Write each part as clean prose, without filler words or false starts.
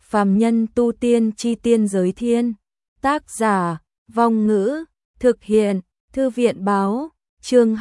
Phàm nhân tu tiên chi tiên giới thiên. Tác giả, Vong Ngữ, thực hiện, Thư viện báo, chương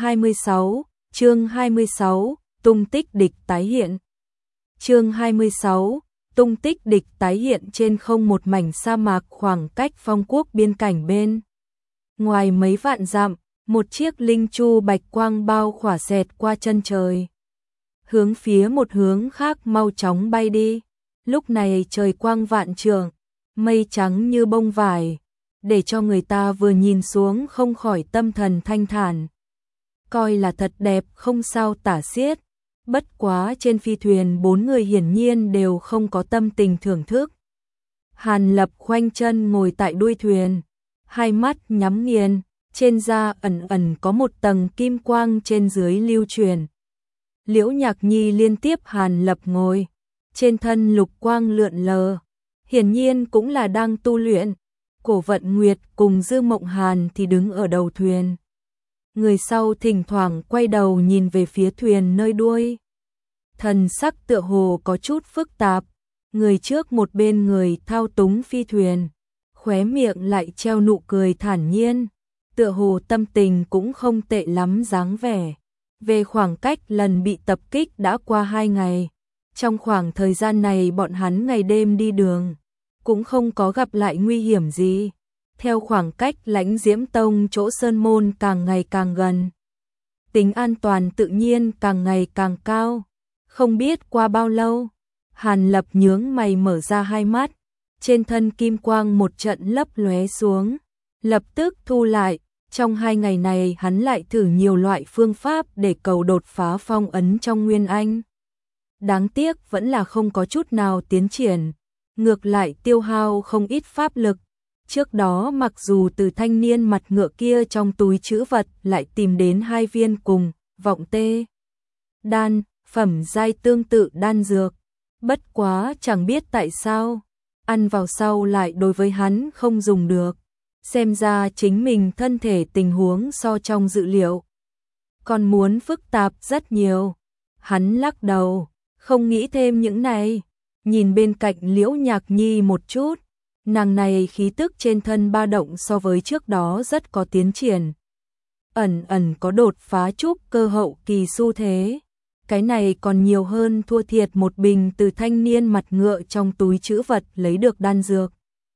26, tung tích địch tái hiện. Chương 26, tung tích địch tái hiện trên không một mảnh sa mạc khoảng cách Phong Quốc biên cảnh bên. Ngoài mấy vạn dặm, một chiếc linh chu bạch quang bao khỏa xẹt qua chân trời. Hướng phía một hướng khác mau chóng bay đi. Lúc này trời quang vạn trượng, mây trắng như bông vải, để cho người ta vừa nhìn xuống không khỏi tâm thần thanh thản. Coi là thật đẹp không sao tả xiết. Bất quá trên phi thuyền 4 người hiển nhiên đều không có tâm tình thưởng thức. Hàn Lập khoanh chân ngồi tại đuôi thuyền, hai mắt nhắm nghiền, trên da ẩn ẩn có một tầng kim quang trên dưới lưu truyền. Liễu Nhạc Nhi liên tiếp Hàn Lập ngồi, trên thân lục quang lượn lờ, hiển nhiên cũng là đang tu luyện. Cổ Vận Nguyệt cùng Dư Mộng Hàn thì đứng ở đầu thuyền. Người sau thỉnh thoảng quay đầu nhìn về phía thuyền nơi đuôi. Thần sắc tựa hồ có chút phức tạp, người trước một bên người thao túng phi thuyền, khóe miệng lại treo nụ cười thản nhiên, tựa hồ tâm tình cũng không tệ lắm dáng vẻ. Về khoảng cách lần bị tập kích đã qua 2 ngày, trong khoảng thời gian này bọn hắn ngày đêm đi đường, cũng không có gặp lại nguy hiểm gì. Theo khoảng cách Lãnh Diễm Tông chỗ Sơn Môn càng ngày càng gần, tính an toàn tự nhiên càng ngày càng cao. Không biết qua bao lâu, Hàn Lập nhướng mày mở ra hai mắt, trên thân kim quang một trận lấp lóe xuống, lập tức thu lại. Trong 2 ngày này hắn lại thử nhiều loại phương pháp để cầu đột phá phong ấn trong Nguyên Anh. Đáng tiếc vẫn là không có chút nào tiến triển, ngược lại tiêu hao không ít pháp lực. Trước đó mặc dù từ thanh niên mặt ngựa kia trong túi trữ vật lại tìm đến 2 viên cùng vọng tê đan, phẩm giai tương tự đan dược, bất quá chẳng biết tại sao, ăn vào sau lại đối với hắn không dùng được. Xem ra chính mình thân thể tình huống so trong dự liệu còn muốn phức tạp rất nhiều. Hắn lắc đầu, không nghĩ thêm những này, nhìn bên cạnh Liễu Nhạc Nhi một chút, nàng này khí tức trên thân ba động so với trước đó rất có tiến triển, ẩn ẩn có đột phá trúc cơ hậu kỳ xu thế. Cái này còn nhiều hơn thua thiệt một bình từ thanh niên mặt ngựa trong túi trữ vật lấy được đan dược.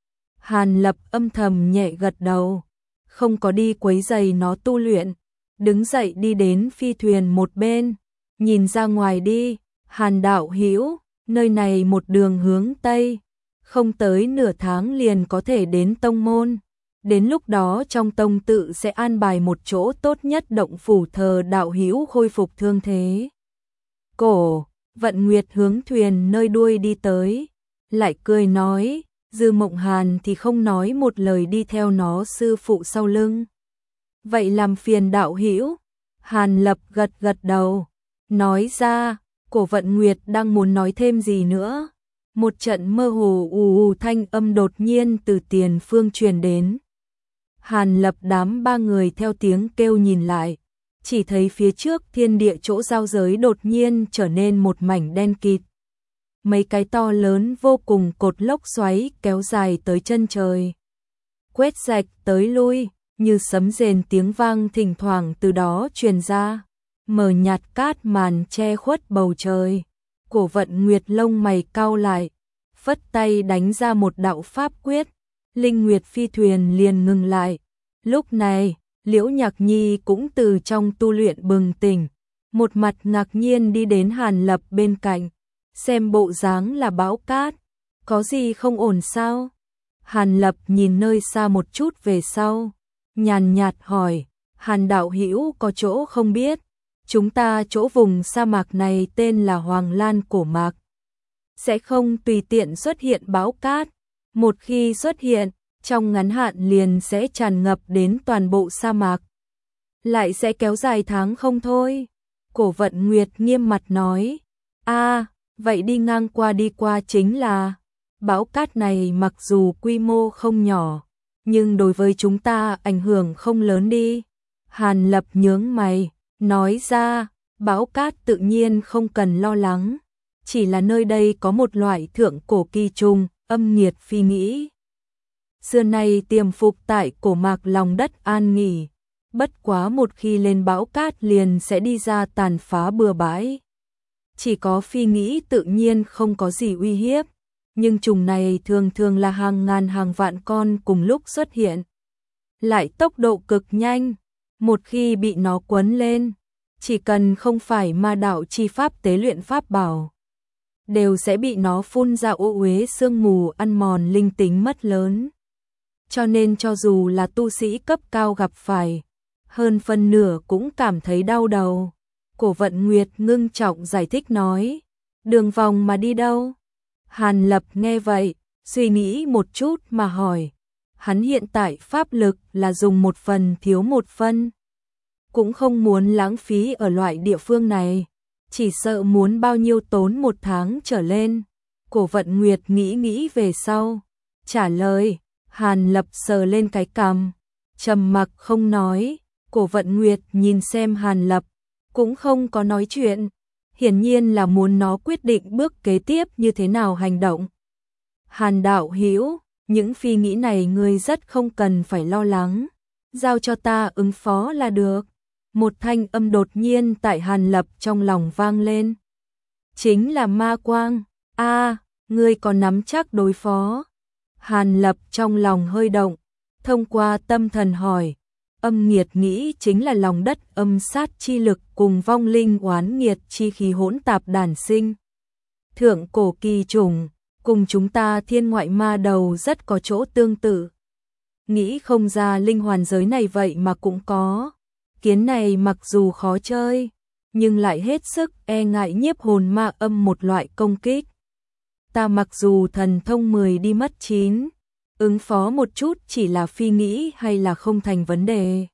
Hàn Lập âm thầm nhẹ gật đầu, không có đi quấy rầy nó tu luyện, đứng dậy đi đến phi thuyền một bên, nhìn ra ngoài đi. Hàn đạo hữu, nơi này một đường hướng Tây, không tới nửa tháng liền có thể đến tông môn. Đến lúc đó trong tông tự sẽ an bài một chỗ tốt nhất động phủ thờ đạo hữu khôi phục thương thế. Cổ Vận Nguyệt hướng thuyền nơi đuôi đi tới, lại cười nói. Dư Mộng Hàn thì không nói một lời đi theo nó sư phụ sau lưng. Vậy làm phiền đạo hữu. Hàn Lập gật gật đầu, nói ra. Cổ Vận Nguyệt đang muốn nói thêm gì nữa, một trận mơ hồ ù thanh âm đột nhiên từ tiền phương truyền đến. Hàn Lập đám 3 người theo tiếng kêu nhìn lại, chỉ thấy phía trước thiên địa chỗ giao giới đột nhiên trở nên một mảnh đen kịt. Mấy cái to lớn vô cùng cột lốc xoáy kéo dài tới chân trời, quét rạch tới lui, như sấm rền tiếng vang thỉnh thoảng từ đó truyền ra, mờ nhạt cát màn che khuất bầu trời. Cổ Vận Nguyệt lông mày cau lại, phất tay đánh ra một đạo pháp quyết, Linh Nguyệt phi thuyền liền ngừng lại. Lúc này, Liễu Nhạc Nhi cũng từ trong tu luyện bừng tỉnh, một mặt ngạc nhiên đi đến Hàn Lập bên cạnh. Xem bộ dáng là bão cát, có gì không ổn sao? Hàn Lập nhìn nơi xa một chút về sau, nhàn nhạt hỏi, Hàn đạo hữu có chỗ không biết? Chúng ta chỗ vùng sa mạc này tên là Hoàng Lan Cổ Mạc, sẽ không tùy tiện xuất hiện bão cát, một khi xuất hiện, trong ngắn hạn liền sẽ tràn ngập đến toàn bộ sa mạc, lại sẽ kéo dài tháng không thôi. Cổ Vận Nguyệt nghiêm mặt nói, vậy đi ngang qua đi qua chính là. Bão cát này mặc dù quy mô không nhỏ, nhưng đối với chúng ta ảnh hưởng không lớn đi. Hàn Lập nhướng mày, nói ra, bão cát tự nhiên không cần lo lắng, chỉ là nơi đây có một loại thượng cổ kỳ trùng, Âm Nghiệt Phi nghĩ, xưa nay tiềm phục tại cổ mạc lòng đất an nghỉ, bất quá một khi lên bão cát liền sẽ đi ra tàn phá bừa bãi. Chỉ có Phi nghĩ tự nhiên không có gì uy hiếp, nhưng trùng này thường thường là hàng ngàn hàng vạn con cùng lúc xuất hiện, lại tốc độ cực nhanh, một khi bị nó quấn lên, chỉ cần không phải ma đạo chi pháp tế luyện pháp bảo, đều sẽ bị nó phun ra ô uế sương mù ăn mòn linh tính mất lớn. Cho nên cho dù là tu sĩ cấp cao gặp phải, hơn phân nửa cũng cảm thấy đau đầu. Cổ Vận Nguyệt ngưng trọng giải thích nói, đường vòng mà đi đâu? Hàn Lập nghe vậy, suy nghĩ một chút mà hỏi, hắn hiện tại pháp lực là dùng một phần thiếu một phân, cũng không muốn lãng phí ở loại địa phương này, chỉ sợ muốn bao nhiêu tốn một tháng trở lên. Cổ Vận Nguyệt nghĩ về sau, trả lời. Hàn Lập sờ lên cái cằm, trầm mặc không nói. Cổ Vận Nguyệt nhìn xem Hàn Lập, cũng không có nói chuyện, hiển nhiên là muốn nó quyết định bước kế tiếp như thế nào hành động. Hàn đạo hữu, những phi nghĩ này ngươi rất không cần phải lo lắng, giao cho ta ứng phó là được. Một thanh âm đột nhiên tại Hàn Lập trong lòng vang lên. Chính là ma quang. Ngươi có nắm chắc đối phó? Hàn Lập trong lòng hơi động, thông qua tâm thần hỏi. Âm nghiệt nghĩ chính là lòng đất âm sát chi lực cùng vong linh oán nghiệt chi khí hỗn tạp đản sinh. Thượng cổ kỳ trùng, cùng chúng ta thiên ngoại ma đầu rất có chỗ tương tự. Nghĩ không ra linh hoàn giới này vậy mà cũng có. Kiến này mặc dù khó chơi, nhưng lại hết sức e ngại nhiếp hồn ma âm một loại công kích. Ta mặc dù thần thông 10 đi mất 9, ứng phó một chút chỉ là phi nghĩ hay là không thành vấn đề.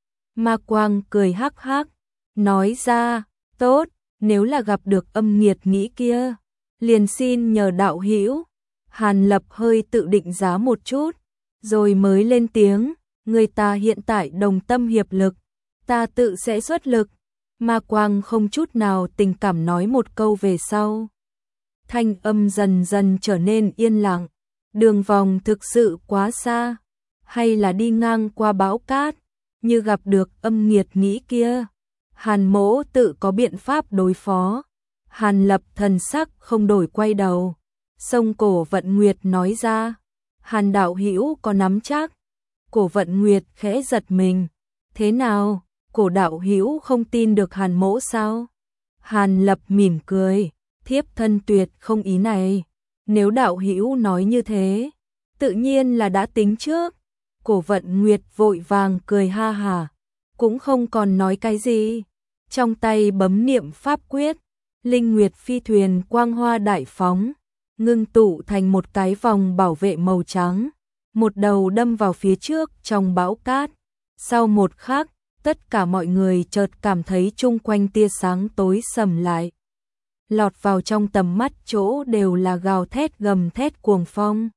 Ma Quang cười hắc hắc, nói ra, tốt, nếu là gặp được âm nghiệt nghĩ kia, liền xin nhờ đạo hữu. Hàn Lập hơi tự định giá một chút, rồi mới lên tiếng, người ta hiện tại đồng tâm hiệp lực, ta tự sẽ xuất lực. Ma Quang không chút nào tình cảm nói một câu về sau. Thanh âm dần dần trở nên yên lặng, đường vòng thực sự quá xa, hay là đi ngang qua bão cát, như gặp được âm nghiệt nghĩ kia. Hàn Mỗ tự có biện pháp đối phó. Hàn Lập thần sắc không đổi quay đầu. Sông Cổ Vận Nguyệt nói ra, Hàn đạo hữu có nắm chắc? Cổ Vận Nguyệt khẽ giật mình, thế nào, cổ đạo hữu không tin được Hàn Mỗ sao? Hàn Lập mỉm cười, thiếp thân tuyệt không ý này, nếu đạo hữu nói như thế, tự nhiên là đã tính trước. Cổ Vận Nguyệt vội vàng cười ha hả, cũng không còn nói cái gì, trong tay bấm niệm pháp quyết, linh nguyệt phi thuyền quang hoa đại phóng, ngưng tụ thành một cái vòng bảo vệ màu trắng, một đầu đâm vào phía trước trong bão cát. Sau một khắc, tất cả mọi người chợt cảm thấy chung quanh tia sáng tối sầm lại. Lọt vào trong tầm mắt chỗ đều là gào thét gầm thét cuồng phong,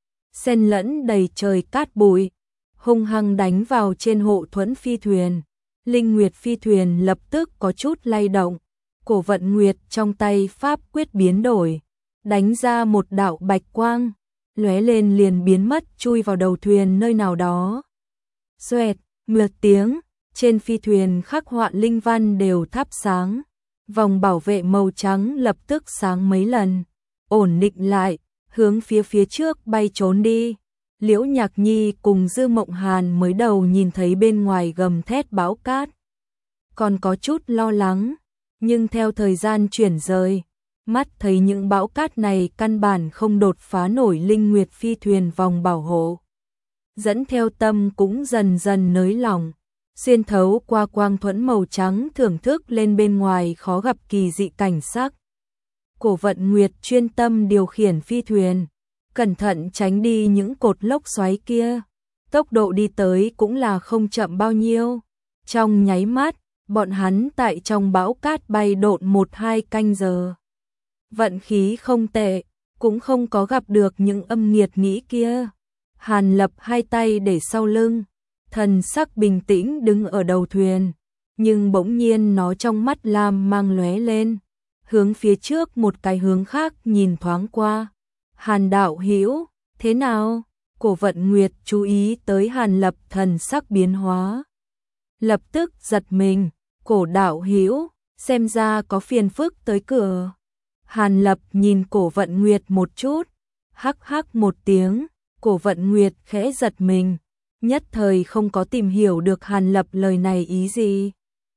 xen lẫn đầy trời cát bụi, hung hăng đánh vào trên hộ thuẫn phi thuyền. Linh Nguyệt phi thuyền lập tức có chút lay động, Cổ Vận Nguyệt trong tay pháp quyết biến đổi, đánh ra một đạo bạch quang, lóe lên liền biến mất chui vào đầu thuyền nơi nào đó. Xoẹt, một tiếng, trên phi thuyền khắc họa linh văn đều thắp sáng, vòng bảo vệ màu trắng lập tức sáng mấy lần, ổn định lại, hướng phía trước bay trốn đi. Liễu Nhạc Nhi cùng Dư Mộng Hàn mới đầu nhìn thấy bên ngoài gầm thét bão cát, còn có chút lo lắng, nhưng theo thời gian chuyển rời, mắt thấy những bão cát này căn bản không đột phá nổi Linh Nguyệt phi thuyền vòng bảo hộ. Dẫn theo tâm cũng dần dần nới lỏng, xuyên thấu qua quang thuẫn màu trắng thưởng thức lên bên ngoài khó gặp kỳ dị cảnh sắc. Cổ Vận Nguyệt chuyên tâm điều khiển phi thuyền, cẩn thận tránh đi những cột lốc xoáy kia, tốc độ đi tới cũng là không chậm bao nhiêu. Trong nháy mắt, bọn hắn tại trong bão cát bay độn 1-2 canh giờ. Vận khí không tệ, cũng không có gặp được những âm nghiệt nghĩ kia. Hàn Lập hai tay để sau lưng, thần sắc bình tĩnh đứng ở đầu thuyền, nhưng bỗng nhiên nó trong mắt lam mang lóe lên, hướng phía trước một cái hướng khác nhìn thoáng qua. Hàn đạo hữu, thế nào? Cổ Vận Nguyệt chú ý tới Hàn Lập thần sắc biến hóa. Lập tức giật mình, Cổ đạo hữu, xem ra có phiền phức tới cửa. Hàn Lập nhìn Cổ Vận Nguyệt một chút, hắc hắc một tiếng, Cổ Vận Nguyệt khẽ giật mình, nhất thời không có tìm hiểu được Hàn Lập lời này ý gì.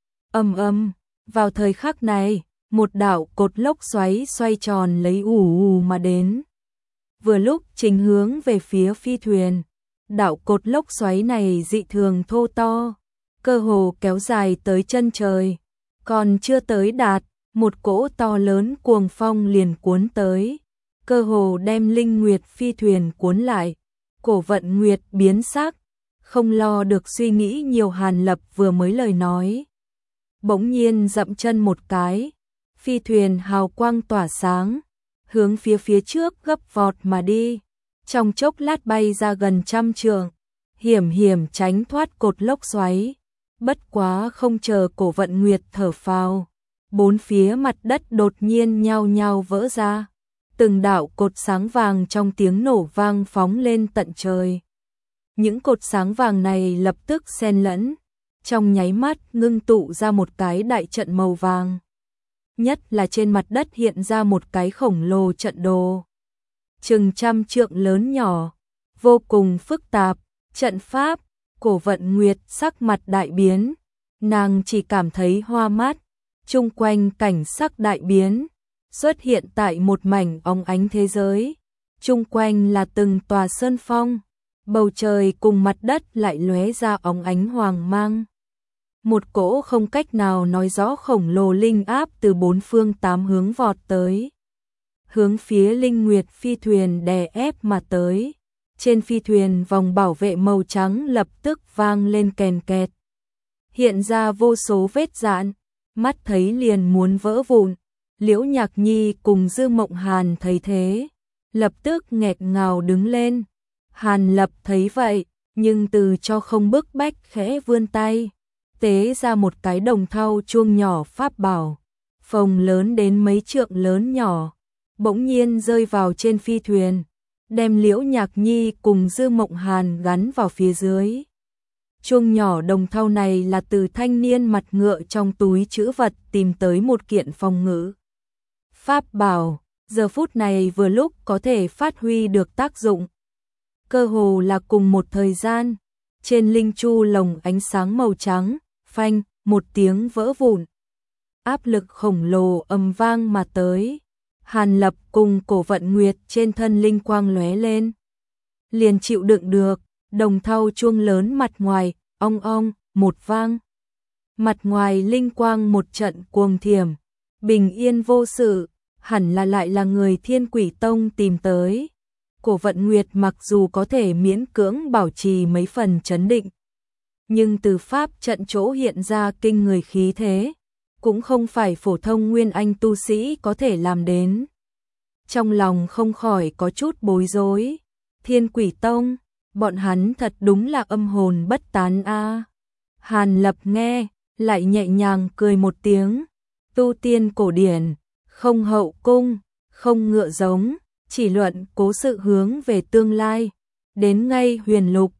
Vào thời khắc này, một đạo cột lốc xoáy xoay tròn lấy ù mà đến. Vừa lúc chính hướng về phía phi thuyền, đạo cột lốc xoáy này dị thường thô to, cơ hồ kéo dài tới chân trời, còn chưa tới đạt, một cỗ to lớn cuồng phong liền cuốn tới, cơ hồ đem Linh Nguyệt phi thuyền cuốn lại. Cổ Vận Nguyệt biến sắc, không lo được suy nghĩ nhiều Hàn Lập vừa mới lời nói. Bỗng nhiên dậm chân một cái, phi thuyền hào quang tỏa sáng, hướng phía trước gấp vọt mà đi, trong chốc lát bay ra gần 100 trượng, hiểm tránh thoát cột lốc xoáy. Bất quá không chờ Cổ Vận Nguyệt thở phào, bốn phía mặt đất đột nhiên nhao nhao vỡ ra, từng đạo cột sáng vàng trong tiếng nổ vang phóng lên tận trời. Những cột sáng vàng này lập tức xen lẫn, trong nháy mắt ngưng tụ ra một cái đại trận màu vàng. Nhất là trên mặt đất hiện ra một cái khổng lồ trận đồ, chừng 100 trượng lớn nhỏ, vô cùng phức tạp, trận pháp. Cổ Vận Nguyệt sắc mặt đại biến, nàng chỉ cảm thấy hoa mắt, chung quanh cảnh sắc đại biến, xuất hiện tại một mảnh óng ánh thế giới, chung quanh là từng tòa sơn phong, bầu trời cùng mặt đất lại lóe ra óng ánh hoàng mang. Một cỗ không cách nào nói rõ khổng lồ linh áp từ bốn phương tám hướng vọt tới, hướng phía Linh Nguyệt phi thuyền đè ép mà tới. Trên phi thuyền vòng bảo vệ màu trắng lập tức vang lên kèn kẹt, hiện ra vô số vết rạn, mắt thấy liền muốn vỡ vụn. Liễu Nhạc Nhi cùng Dư Mộng Hàn thấy thế, lập tức nghẹt ngào đứng lên. Hàn Lập thấy vậy, nhưng từ cho không bức bách khẽ vươn tay, tế ra một cái đồng thau chuông nhỏ pháp bảo, phồng lớn đến mấy trượng lớn nhỏ, bỗng nhiên rơi vào trên phi thuyền, đem Liễu Nhạc Nhi cùng Dư Mộng Hàn gắn vào phía dưới. Chuông nhỏ đồng thau này là từ thanh niên mặt ngựa trong túi trữ vật tìm tới một kiện phòng ngự pháp bảo, giờ phút này vừa lúc có thể phát huy được tác dụng. Cơ hồ là cùng một thời gian, trên linh chu lồng ánh sáng màu trắng, phanh, một tiếng vỡ vụn. Áp lực khổng lồ ầm vang mà tới. Hàn Lập cùng Cổ Vận Nguyệt trên thân linh quang lóe lên, liền chịu đựng được, đồng thau chuông lớn mặt ngoài, ong ong, một vang. Mặt ngoài linh quang một trận cuồng thiểm, bình yên vô sự, hẳn là lại là người Thiên Quỷ Tông tìm tới. Cổ Vận Nguyệt mặc dù có thể miễn cưỡng bảo trì mấy phần trấn định, nhưng từ pháp trận chỗ hiện ra kinh người khí thế, cũng không phải phổ thông nguyên anh tu sĩ có thể làm đến. Trong lòng không khỏi có chút bối rối, Thiên Quỷ Tông, bọn hắn thật đúng là âm hồn bất tán a. Hàn Lập nghe, lại nhẹ nhàng cười một tiếng, tu tiên cổ điển, không hậu cung, không ngựa giống, chỉ luận cố sự hướng về tương lai, đến ngay huyền lục,